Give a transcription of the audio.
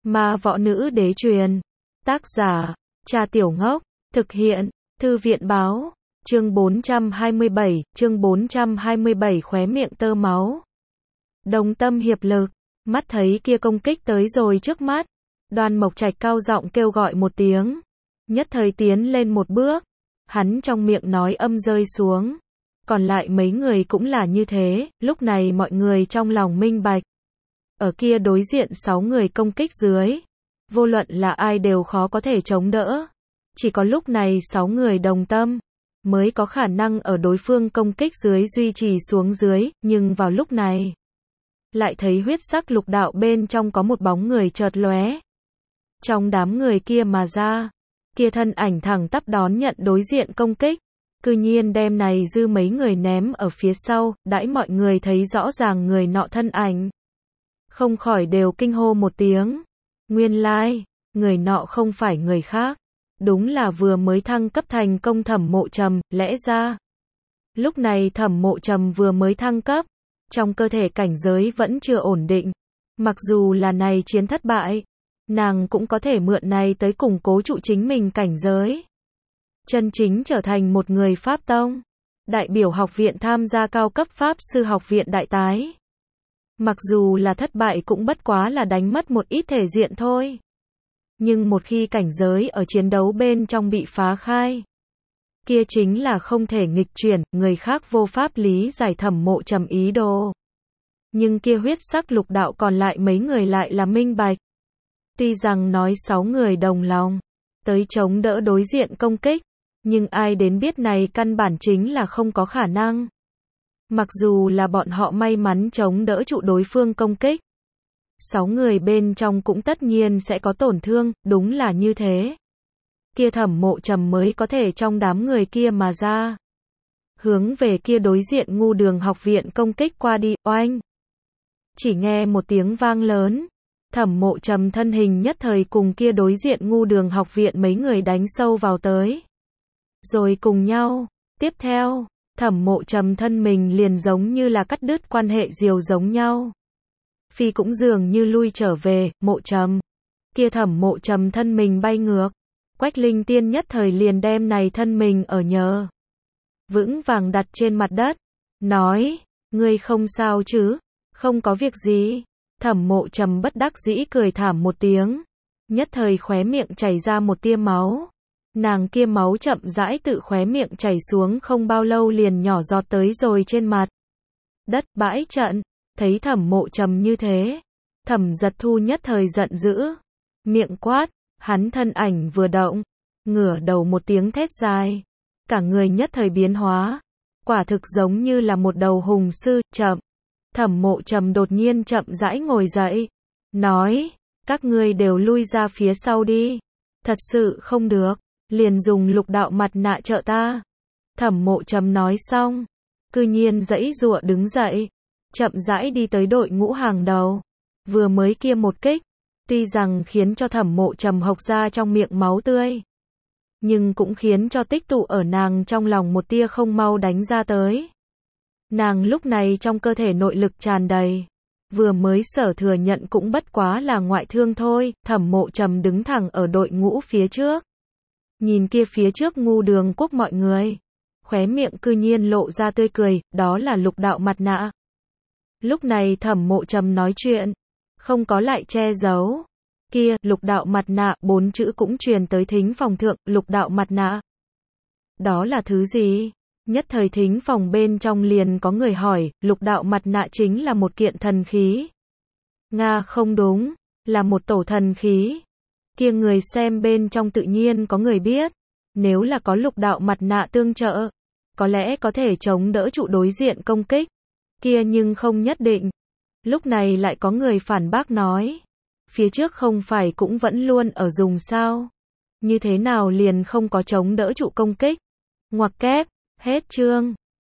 Ma võ nữ đế truyền. Tác giả, Cha Tiểu Ngốc. Thực hiện, Thư viện báo. Chương 427, khóe miệng tơ máu. Đồng tâm hiệp lực, mắt thấy kia công kích tới rồi trước mắt. Đoan Mộc Trạch cao giọng kêu gọi một tiếng. Nhất thời tiến lên một bước. Hắn trong miệng nói âm rơi xuống. Còn lại mấy người cũng là như thế, lúc này mọi người trong lòng minh bạch. Ở kia đối diện 6 người công kích dưới. Vô luận là ai đều khó có thể chống đỡ. Chỉ có lúc này 6 người đồng tâm, mới có khả năng ở đối phương công kích dưới duy trì xuống dưới, nhưng vào lúc này. Lại thấy huyết sắc lục đạo bên trong có một bóng người chợt lóe. Trong đám người kia mà ra, kia thân ảnh thẳng tắp đón nhận đối diện công kích. Cư nhiên đem này dư mấy người ném ở phía sau, đãi mọi người thấy rõ ràng người nọ thân ảnh. Không khỏi đều kinh hô một tiếng. Nguyên lai, người nọ không phải người khác. Đúng là vừa mới thăng cấp thành công Thẩm Mộ Trầm, lẽ ra. Lúc này Thẩm Mộ Trầm vừa mới thăng cấp. Trong cơ thể cảnh giới vẫn chưa ổn định. Mặc dù là này chiến thất bại, nàng cũng có thể mượn này tới củng cố trụ chính mình cảnh giới. Chân chính trở thành một người Pháp Tông. Đại biểu học viện tham gia cao cấp Pháp Sư học viện đại tái. Mặc dù là thất bại cũng bất quá là đánh mất một ít thể diện thôi. Nhưng một khi cảnh giới ở chiến đấu bên trong bị phá khai, kia chính là không thể nghịch chuyển, người khác vô pháp lý giải Thẩm Mộ Trầm ý đồ. Nhưng kia huyết sắc lục đạo còn lại mấy người lại là minh bạch. Tuy rằng nói 6 người đồng lòng, tới chống đỡ đối diện công kích, nhưng ai đến biết này căn bản chính là không có khả năng. Mặc dù là bọn họ may mắn chống đỡ trụ đối phương công kích, 6 người bên trong cũng tất nhiên sẽ có tổn thương, đúng là như thế. Kia Thẩm Mộ Trầm mới có thể trong đám người kia mà ra. Hướng về kia đối diện Ngu Đường học viện công kích qua đi, oanh. Chỉ nghe một tiếng vang lớn. Thẩm Mộ Trầm thân hình nhất thời cùng kia đối diện Ngu Đường học viện mấy người đánh sâu vào tới. Rồi cùng nhau, tiếp theo, Thẩm Mộ Trầm thân mình liền giống như là cắt đứt quan hệ diều giống nhau. Phi cũng dường như lui trở về, Mộ Trầm. Kia Thẩm Mộ Trầm thân mình bay ngược. Quách Linh Tiên nhất thời liền đem này thân mình ở nhờ. Vững vàng đặt trên mặt đất. Nói, ngươi không sao chứ? Không có việc gì. Thẩm Mộ Trầm bất đắc dĩ cười thảm một tiếng. Nhất thời khóe miệng chảy ra một tia máu. Nàng kia máu chậm rãi tự khóe miệng chảy xuống không bao lâu liền nhỏ giọt tới rồi trên mặt đất bãi trận. Thấy Thẩm Mộ Trầm như thế, Thẩm Giật Thu nhất thời giận dữ, miệng quát, hắn thân ảnh vừa động, ngửa đầu một tiếng thét dài, cả người nhất thời biến hóa, quả thực giống như là một đầu hùng sư. Chậm. Thẩm Mộ Trầm đột nhiên chậm rãi ngồi dậy, nói, các ngươi đều lui ra phía sau đi, thật sự không được, liền dùng lục đạo mặt nạ trợ ta. Thẩm Mộ Trầm nói xong, cư nhiên giãy giụa đứng dậy, chậm rãi đi tới đội ngũ hàng đầu. Vừa mới kia một kích, tuy rằng khiến cho Thẩm Mộ Trầm hộc ra trong miệng máu tươi, nhưng cũng khiến cho tích tụ ở nàng trong lòng một tia không mau đánh ra tới. Nàng lúc này trong cơ thể nội lực tràn đầy, vừa mới sở thừa nhận cũng bất quá là ngoại thương thôi. Thẩm Mộ Trầm đứng thẳng ở đội ngũ phía trước, nhìn kia phía trước Ngu Đường Quốc mọi người, khóe miệng cư nhiên lộ ra tươi cười, đó là lục đạo mặt nạ. Lúc này Thẩm Mộ Trầm nói chuyện, không có lại che giấu. Kia, lục đạo mặt nạ, 4 chữ cũng truyền tới thính phòng thượng, lục đạo mặt nạ. Đó là thứ gì? Nhất thời thính phòng bên trong liền có người hỏi, lục đạo mặt nạ chính là một kiện thần khí. Nga không đúng, là một tổ thần khí. Kia người xem bên trong tự nhiên có người biết, nếu là có lục đạo mặt nạ tương trợ, có lẽ có thể chống đỡ trụ đối diện công kích. Kia nhưng không nhất định. Lúc này lại có người phản bác nói, phía trước không phải cũng vẫn luôn ở dùng sao? Như thế nào liền không có chống đỡ trụ công kích? Ngoặc kép, hết chương.